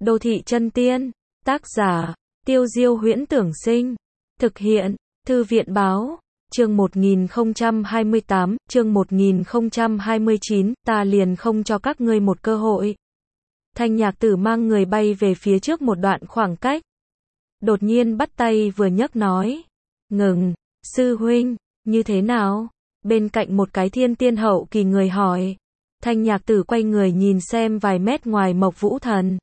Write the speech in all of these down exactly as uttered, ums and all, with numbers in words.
Đô thị chân tiên, tác giả, Tiêu Diêu Huyễn Tưởng Sinh, thực hiện, Thư viện Báo, chương một nghìn không trăm hai mươi tám, chương một nghìn không trăm hai mươi chín, ta liền không cho các ngươi một cơ hội. Thanh Nhạc Tử mang người bay về phía trước một đoạn khoảng cách. Đột nhiên bắt tay vừa nhấc nói, ngừng, sư huynh, như thế nào? Bên cạnh một cái thiên tiên hậu kỳ người hỏi. Thanh Nhạc Tử quay người nhìn xem vài mét ngoài Mộc Vũ Thần.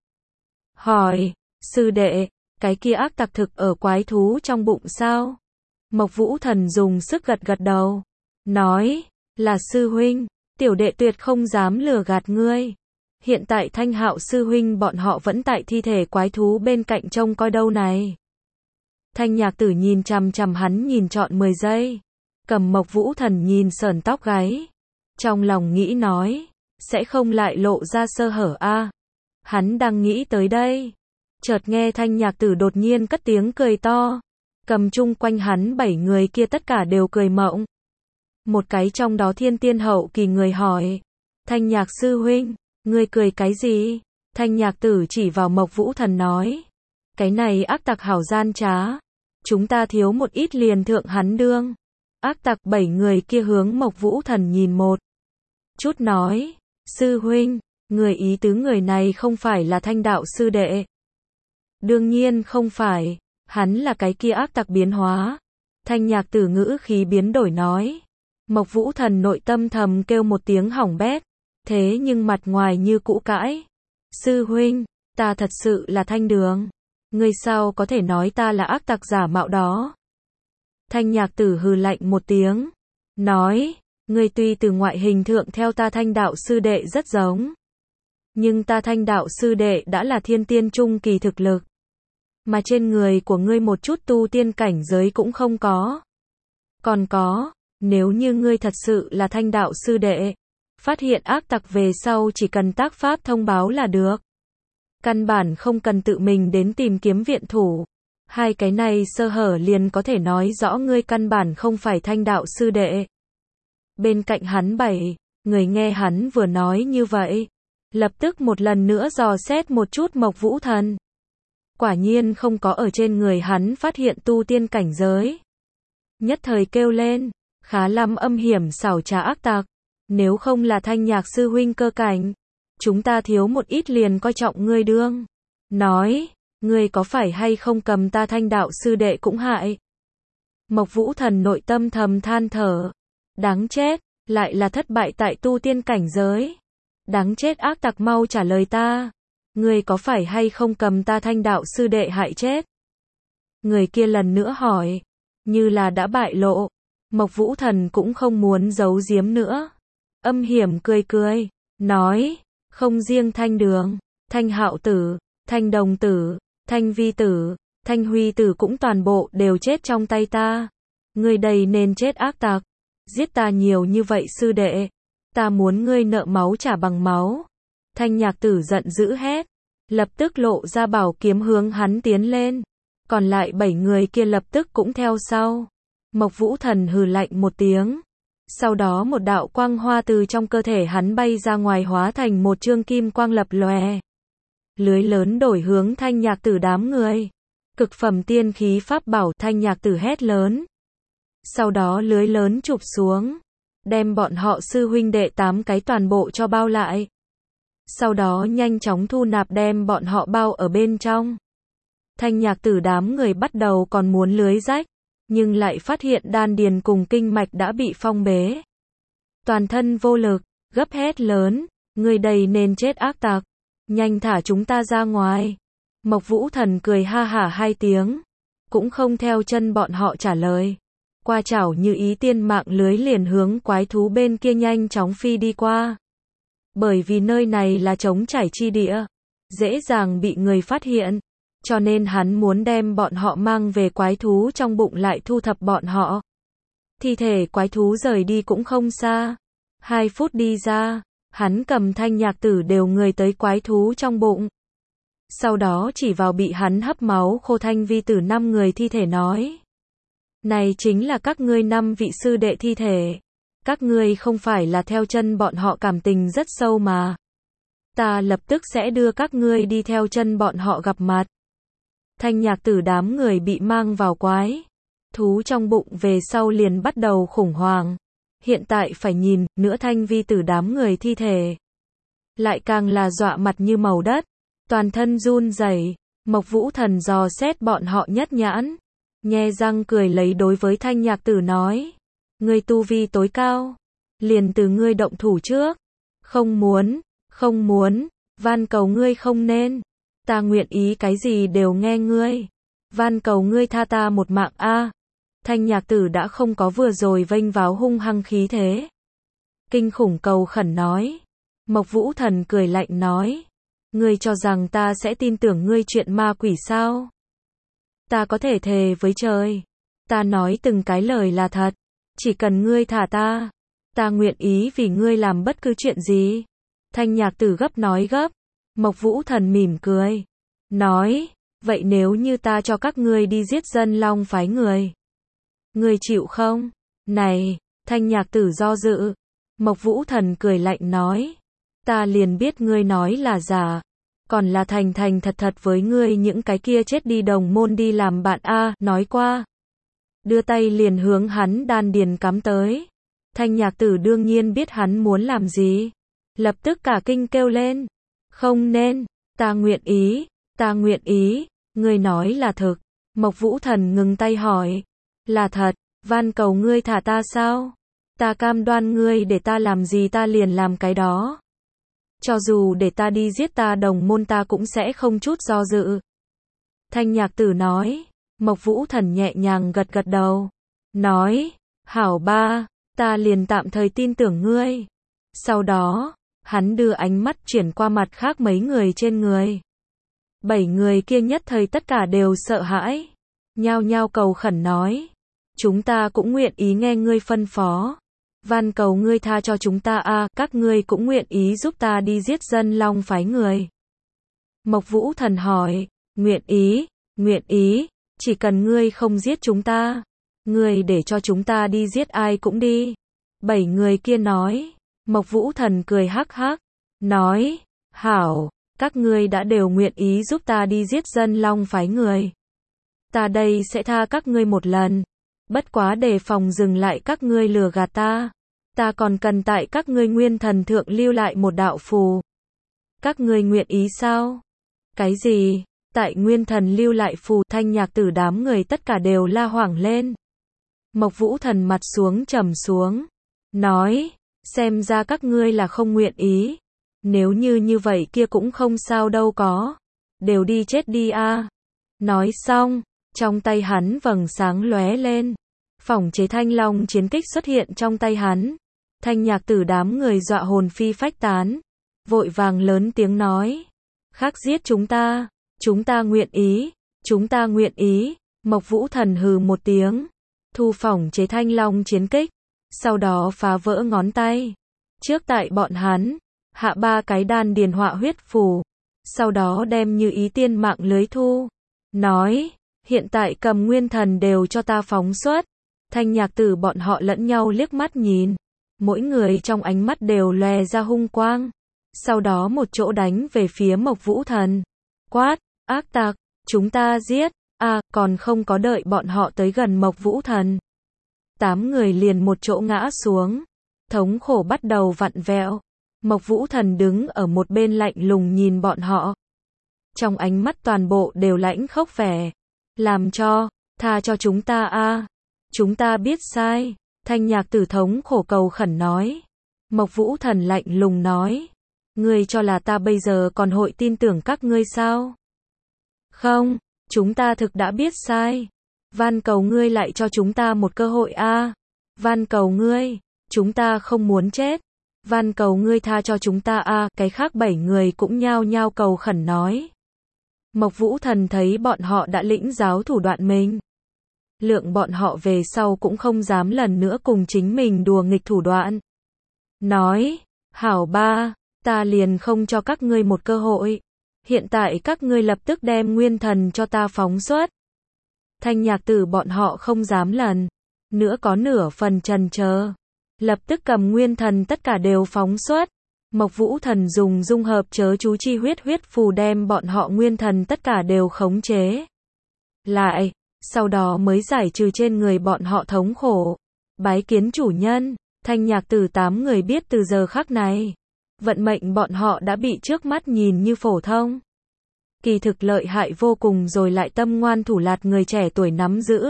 Hỏi, sư đệ, cái kia ác tặc thực ở quái thú trong bụng sao? Mộc Vũ Thần dùng sức gật gật đầu. Nói, là sư huynh, tiểu đệ tuyệt không dám lừa gạt ngươi. Hiện tại Thanh Hạo sư huynh bọn họ vẫn tại thi thể quái thú bên cạnh trông coi đâu này. Thanh Nhạc Tử nhìn chằm chằm hắn nhìn trọn mười giây. Cầm Mộc Vũ Thần nhìn sởn tóc gáy. Trong lòng nghĩ nói, sẽ không lại lộ ra sơ hở a. À. Hắn đang nghĩ tới đây. Chợt nghe Thanh Nhạc Tử đột nhiên cất tiếng cười to. Cầm chung quanh hắn bảy người kia tất cả đều cười mộng. Một cái trong đó thiên tiên hậu kỳ người hỏi. Thanh Nhạc sư huynh, ngươi cười cái gì? Thanh Nhạc Tử chỉ vào Mộc Vũ Thần nói. Cái này ác tặc hảo gian trá. Chúng ta thiếu một ít liền thượng hắn đương. Ác tặc bảy người kia hướng Mộc Vũ Thần nhìn một chút nói. Sư huynh, người ý tứ người này không phải là Thanh đạo sư đệ. Đương nhiên không phải, hắn là cái kia ác tặc biến hóa. Thanh Nhạc Tử ngữ khí biến đổi nói. Mộc Vũ Thần nội tâm thầm kêu một tiếng hỏng bét, thế nhưng mặt ngoài như cũ cãi. Sư huynh, ta thật sự là Thanh Đường. Ngươi sao có thể nói ta là ác tặc giả mạo đó? Thanh Nhạc Tử hừ lạnh một tiếng, nói, ngươi tuy từ ngoại hình thượng theo ta Thanh đạo sư đệ rất giống, nhưng ta Thanh đạo sư đệ đã là thiên tiên trung kỳ thực lực, mà trên người của ngươi một chút tu tiên cảnh giới cũng không có. Còn có, nếu như ngươi thật sự là Thanh đạo sư đệ, phát hiện ác tặc về sau chỉ cần tác pháp thông báo là được. Căn bản không cần tự mình đến tìm kiếm viện thủ. Hai cái này sơ hở liền có thể nói rõ ngươi căn bản không phải Thanh đạo sư đệ. Bên cạnh hắn bảy người nghe hắn vừa nói như vậy, lập tức một lần nữa dò xét một chút Mộc Vũ Thần. Quả nhiên không có ở trên người hắn phát hiện tu tiên cảnh giới. Nhất thời kêu lên, khá lắm âm hiểm xảo trá ác tặc. Nếu không là Thanh Nhạc sư huynh cơ cảnh, chúng ta thiếu một ít liền coi trọng ngươi đương. Nói, ngươi có phải hay không cầm ta Thanh đạo sư đệ cũng hại. Mộc Vũ Thần nội tâm thầm than thở. Đáng chết, lại là thất bại tại tu tiên cảnh giới. Đáng chết ác tặc mau trả lời ta. Ngươi có phải hay không cầm ta Thanh đạo sư đệ hại chết? Người kia lần nữa hỏi. Như là đã bại lộ. Mộc Vũ Thần cũng không muốn giấu giếm nữa. Âm hiểm cười cười. Nói, không riêng Thanh Đường, Thanh Hạo tử, Thanh Đồng tử, Thanh Vi tử, Thanh Huy tử cũng toàn bộ đều chết trong tay ta. Ngươi đây nên chết ác tặc. Giết ta nhiều như vậy sư đệ. Ta muốn ngươi nợ máu trả bằng máu. Thanh Nhạc Tử giận dữ hét. Lập tức lộ ra bảo kiếm hướng hắn tiến lên. Còn lại bảy người kia lập tức cũng theo sau. Mộc Vũ Thần hừ lạnh một tiếng. Sau đó một đạo quang hoa từ trong cơ thể hắn bay ra ngoài hóa thành một chương kim quang lập lòe. Lưới lớn đổi hướng Thanh Nhạc Tử đám người. Cực phẩm tiên khí pháp bảo. Thanh Nhạc Tử hét lớn. Sau đó lưới lớn chụp xuống. Đem bọn họ sư huynh đệ tám cái toàn bộ cho bao lại. Sau đó nhanh chóng thu nạp đem bọn họ bao ở bên trong. Thanh Nhạc Tử đám người bắt đầu còn muốn lưới rách. Nhưng lại phát hiện đan điền cùng kinh mạch đã bị phong bế. Toàn thân vô lực, gấp hét lớn. Người đây nên chết ác tặc. Nhanh thả chúng ta ra ngoài. Mộc Vũ Thần cười ha hả hai tiếng. Cũng không theo chân bọn họ trả lời. Qua chảo như ý tiên mạng lưới liền hướng quái thú bên kia nhanh chóng phi đi qua. Bởi vì nơi này là trống trải chi địa. Dễ dàng bị người phát hiện. Cho nên hắn muốn đem bọn họ mang về quái thú trong bụng lại thu thập bọn họ. Thi thể quái thú rời đi cũng không xa. Hai phút đi ra, hắn cầm Thanh Nhạc Tử đều người tới quái thú trong bụng. Sau đó chỉ vào bị hắn hấp máu khô Thanh Vi tử năm người thi thể nói. Này chính là các ngươi năm vị sư đệ thi thể. Các ngươi không phải là theo chân bọn họ cảm tình rất sâu mà. ta lập tức sẽ đưa các ngươi đi theo chân bọn họ gặp mặt. Thanh Nhạc Tử đám người bị mang vào quái thú trong bụng về sau liền bắt đầu khủng hoảng. Hiện tại phải nhìn, nữa Thanh Vi Tử đám người thi thể. Lại càng là dọa mặt như màu đất, toàn thân run rẩy. Mộc Vũ Thần dò xét bọn họ nhất nhãn, nhe răng cười lấy đối với Thanh Nhạc Tử nói. Ngươi tu vi tối cao, liền từ ngươi động thủ trước. Không muốn, không muốn, van cầu ngươi không nên. Ta nguyện ý cái gì đều nghe ngươi. Van cầu ngươi tha ta một mạng a. Thanh Nhạc Tử đã không có vừa rồi vênh váo hung hăng khí thế. Kinh khủng cầu khẩn nói. Mộc Vũ Thần cười lạnh nói. Ngươi cho rằng ta sẽ tin tưởng ngươi chuyện ma quỷ sao? Ta có thể thề với trời. Ta nói từng cái lời là thật. Chỉ cần ngươi thả ta, ta nguyện ý vì ngươi làm bất cứ chuyện gì. Thanh Nhạc Tử gấp nói gấp. Mộc Vũ Thần mỉm cười. Nói, vậy nếu như ta cho các ngươi đi giết dân Long phái người, ngươi chịu không? Này, Thanh Nhạc Tử do dự. Mộc Vũ Thần cười lạnh nói. Ta liền biết ngươi nói là giả. Còn là thành thành thật thật với ngươi những cái kia chết đi đồng môn đi làm bạn a, nói qua. Đưa tay liền hướng hắn đan điền cắm tới. Thanh Nhạc Tử đương nhiên biết hắn muốn làm gì. Lập tức cả kinh kêu lên. Không nên, ta nguyện ý, ta nguyện ý, ngươi nói là thực. Mộc Vũ Thần ngừng tay hỏi. Là thật, van cầu ngươi thả ta sao? Ta cam đoan ngươi để ta làm gì ta liền làm cái đó. Cho dù để ta đi giết ta đồng môn ta cũng sẽ không chút do dự. Thanh Nhạc Tử nói. Mộc Vũ Thần nhẹ nhàng gật gật đầu. Nói, hảo ba, ta liền tạm thời tin tưởng ngươi. Sau đó, hắn đưa ánh mắt chuyển qua mặt khác mấy người trên người. Bảy người kia nhất thời tất cả đều sợ hãi. Nhao nhao cầu khẩn nói. Chúng ta cũng nguyện ý nghe ngươi phân phó. Van cầu ngươi tha cho chúng ta a, các ngươi cũng nguyện ý giúp ta đi giết dân Long phái người. Mộc Vũ Thần hỏi, nguyện ý, nguyện ý, chỉ cần ngươi không giết chúng ta, ngươi để cho chúng ta đi giết ai cũng đi. Bảy người kia nói. Mộc Vũ Thần cười hắc hắc, nói, hảo, các ngươi đã đều nguyện ý giúp ta đi giết dân Long phái người. Ta đây sẽ tha các ngươi một lần. Bất quá đề phòng dừng lại các ngươi lừa gạt ta. Ta còn cần tại các ngươi nguyên thần thượng lưu lại một đạo phù. Các ngươi nguyện ý sao? Cái gì? Tại nguyên thần lưu lại phù? Thanh Nhạc Tử đám người tất cả đều la hoảng lên. Mộc Vũ Thần mặt xuống trầm xuống. Nói, xem ra các ngươi là không nguyện ý. Nếu như như vậy kia cũng không sao đâu có. Đều đi chết đi a. Nói xong, trong tay hắn vầng sáng lóe lên. Phỏng chế Thanh Long chiến kích xuất hiện trong tay hắn. Thanh Nhạc Tử đám người dọa hồn phi phách tán. Vội vàng lớn tiếng nói. Khắc giết chúng ta. Chúng ta nguyện ý. Chúng ta nguyện ý. Mộc Vũ Thần hừ một tiếng. Thu phỏng chế Thanh Long chiến kích. Sau đó phá vỡ ngón tay. Trước tại bọn hắn. Hạ ba cái đan điền họa huyết phù. Sau đó đem Như Ý tiên mạng lưới thu. Nói. Hiện tại cầm nguyên thần đều cho ta phóng xuất. Thanh Nhạc Tử bọn họ lẫn nhau liếc mắt nhìn. Mỗi người trong ánh mắt đều lòe ra hung quang. Sau đó một chỗ đánh về phía Mộc Vũ Thần. Quát, ác tặc, chúng ta giết. À, còn không có đợi bọn họ tới gần Mộc Vũ Thần. Tám người liền một chỗ ngã xuống. Thống khổ bắt đầu vặn vẹo. Mộc Vũ Thần đứng ở một bên lạnh lùng nhìn bọn họ. Trong ánh mắt toàn bộ đều lãnh khốc vẻ. Làm cho, tha cho chúng ta a. Chúng ta biết sai. Thanh Nhạc Tử thống khổ cầu khẩn nói. Mộc Vũ Thần lạnh lùng nói. Ngươi cho là ta bây giờ còn hội tin tưởng các ngươi sao? Không, chúng ta thực đã biết sai. Van cầu ngươi lại cho chúng ta một cơ hội a. Van cầu ngươi, chúng ta không muốn chết. Van cầu ngươi tha cho chúng ta a. Cái khác bảy người cũng nhao nhao cầu khẩn nói. Mộc Vũ Thần thấy bọn họ đã lĩnh giáo thủ đoạn mình. Lượng bọn họ về sau cũng không dám lần nữa cùng chính mình đùa nghịch thủ đoạn. Nói, hảo ba, ta liền không cho các ngươi một cơ hội. Hiện tại các ngươi lập tức đem nguyên thần cho ta phóng xuất. Thanh Nhạc Tử bọn họ không dám lần nữa có nửa phần chần chờ. Lập tức cầm nguyên thần tất cả đều phóng xuất. Mộc Vũ Thần dùng dung hợp chớ chú chi huyết huyết phù đem bọn họ nguyên thần tất cả đều khống chế lại, sau đó mới giải trừ trên người bọn họ thống khổ. Bái kiến chủ nhân, Thanh Nhạc Tử tám người biết từ giờ khắc này, vận mệnh bọn họ đã bị trước mắt nhìn như phổ thông. Kỳ thực lợi hại vô cùng rồi lại tâm ngoan thủ lạt người trẻ tuổi nắm giữ.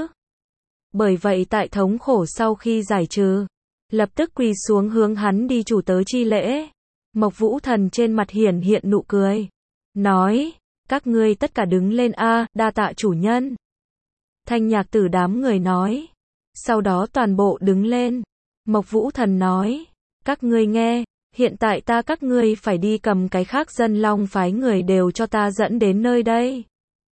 Bởi vậy tại thống khổ sau khi giải trừ, lập tức quỳ xuống hướng hắn đi chủ tớ chi lễ. Mộc Vũ Thần trên mặt hiển hiện nụ cười, nói, các ngươi tất cả đứng lên a, đa tạ chủ nhân. Thanh Nhạc Tử đám người nói, sau đó toàn bộ đứng lên. Mộc Vũ Thần nói, các ngươi nghe, hiện tại ta các ngươi phải đi cầm cái khác dân long phái người đều cho ta dẫn đến nơi đây.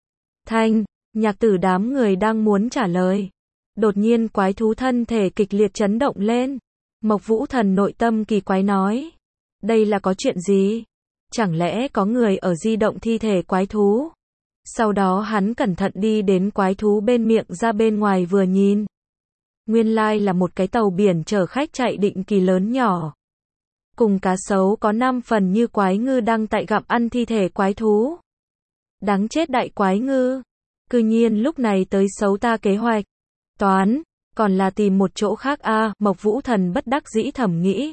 Thanh Nhạc Tử đám người đang muốn trả lời, đột nhiên quái thú thân thể kịch liệt chấn động lên. Mộc Vũ Thần nội tâm kỳ quái nói, đây là có chuyện gì? Chẳng lẽ có người ở di động thi thể quái thú? Sau đó hắn cẩn thận đi đến quái thú bên miệng ra bên ngoài vừa nhìn. Nguyên lai là một cái tàu biển chở khách chạy định kỳ lớn nhỏ. Cùng cá sấu có năm phần như quái ngư đang tại gặm ăn thi thể quái thú. Đáng chết đại quái ngư. Cư nhiên lúc này tới xấu ta kế hoạch. Toán, còn là tìm một chỗ khác a, à, Mộc Vũ Thần bất đắc dĩ thầm nghĩ.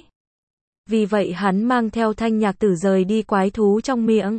Vì vậy hắn mang theo Thanh Nhạc Tử rời đi quái thú trong miệng.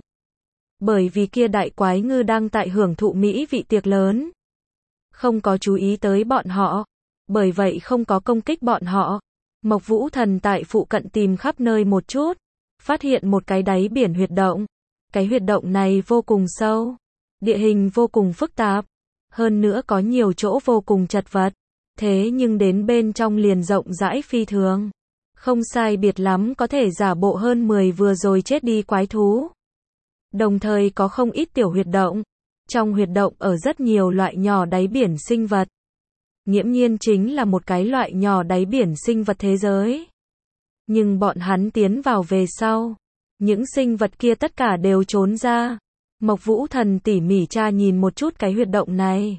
Bởi vì kia đại quái ngư đang tại hưởng thụ mỹ vị tiệc lớn. Không có chú ý tới bọn họ. Bởi vậy không có công kích bọn họ. Mộc Vũ Thần tại phụ cận tìm khắp nơi một chút. Phát hiện một cái đáy biển huyệt động. Cái huyệt động này vô cùng sâu. Địa hình vô cùng phức tạp. Hơn nữa có nhiều chỗ vô cùng chật vật. Thế nhưng đến bên trong liền rộng rãi phi thường. Không sai biệt lắm có thể giả bộ hơn mười vừa rồi chết đi quái thú. Đồng thời có không ít tiểu huyệt động. Trong huyệt động ở rất nhiều loại nhỏ đáy biển sinh vật. Nghiễm nhiên chính là một cái loại nhỏ đáy biển sinh vật thế giới. Nhưng bọn hắn tiến vào về sau. Những sinh vật kia tất cả đều trốn ra. Mộc Vũ Thần tỉ mỉ tra nhìn một chút cái huyệt động này.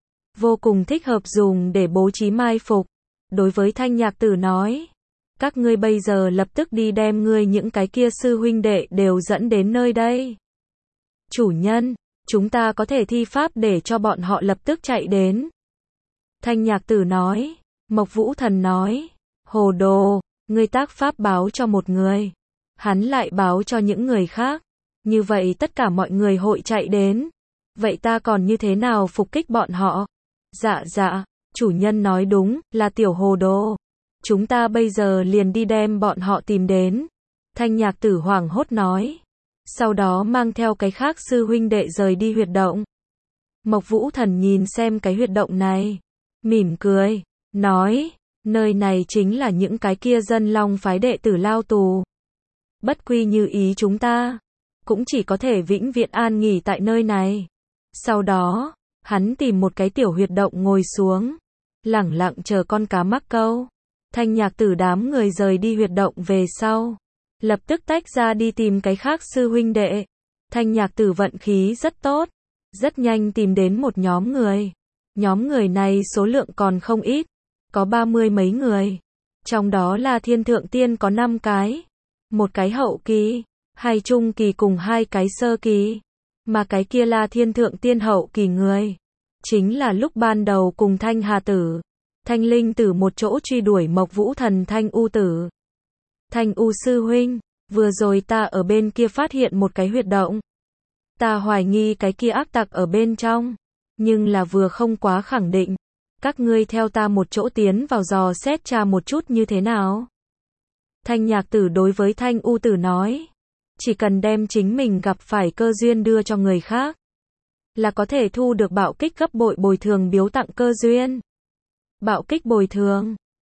Vô cùng thích hợp dùng để bố trí mai phục. Đối với Thanh Nhạc Tử nói. Các ngươi bây giờ lập tức đi đem ngươi những cái kia sư huynh đệ đều dẫn đến nơi đây. Chủ nhân, chúng ta có thể thi pháp để cho bọn họ lập tức chạy đến. Thanh Nhạc Tử nói. Mộc Vũ Thần nói. Hồ đồ, ngươi tác pháp báo cho một người. Hắn lại báo cho những người khác. Như vậy tất cả mọi người hội chạy đến. Vậy ta còn như thế nào phục kích bọn họ? Dạ dạ, chủ nhân nói đúng, là tiểu hồ đồ. Chúng ta bây giờ liền đi đem bọn họ tìm đến. Thanh Nhạc Tử hoảng hốt nói. Sau đó mang theo cái khác sư huynh đệ rời đi huyệt động. Mộc Vũ Thần nhìn xem cái huyệt động này. Mỉm cười, nói, nơi này chính là những cái kia dân long phái đệ tử lao tù. Bất quy như ý chúng ta, cũng chỉ có thể vĩnh viễn an nghỉ tại nơi này. Sau đó, hắn tìm một cái tiểu huyệt động ngồi xuống, lẳng lặng chờ con cá mắc câu. Thanh Nhạc Tử đám người rời đi huyệt động về sau, lập tức tách ra đi tìm cái khác sư huynh đệ. Thanh Nhạc Tử vận khí rất tốt, rất nhanh tìm đến một nhóm người. Nhóm người này số lượng còn không ít, có ba mươi mấy người. Trong đó là Thiên Thượng Tiên có năm cái, một cái hậu kỳ, hai trung kỳ cùng hai cái sơ kỳ. Mà cái kia là Thiên Thượng Tiên hậu kỳ người, chính là lúc ban đầu cùng Thanh Hà Tử, Thanh Linh Tử một chỗ truy đuổi Mộc Vũ Thần Thanh U Tử. Thanh U sư huynh, vừa rồi ta ở bên kia phát hiện một cái huyệt động. Ta hoài nghi cái kia ác tặc ở bên trong, nhưng là vừa không quá khẳng định. Các ngươi theo ta một chỗ tiến vào dò xét tra một chút như thế nào? Thanh Nhạc Tử đối với Thanh U Tử nói, chỉ cần đem chính mình gặp phải cơ duyên đưa cho người khác, là có thể thu được bạo kích gấp bội bồi thường biếu tặng cơ duyên. Bạo kích bồi thường,